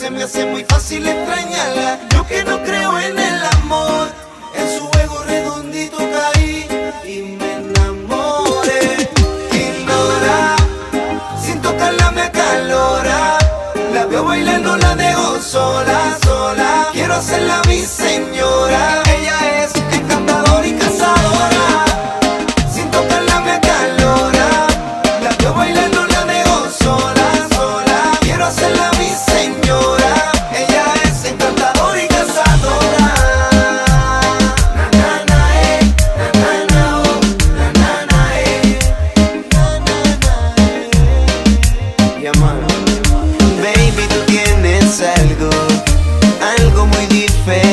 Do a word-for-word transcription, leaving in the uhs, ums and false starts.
se me hace muy fácil extrañarla. Yo que no creo en el amor, en su juego redondito caí y me enamoré. Ignora, sin tocarla me acalora. La veo bailando, la dejo sola, sola. Quiero hacerla mi señora. Ella es encantadora y cazadora. Sin tocarla me acalora. La veo bailando, la dejo sola, sola. Quiero hacerla mi señora. Ella es encantadora y cazadora. Na na na eh, na na na oh, na na na eh, na na na eh. Yeah, man. Baby, tú tienes algo, algo muy diferente.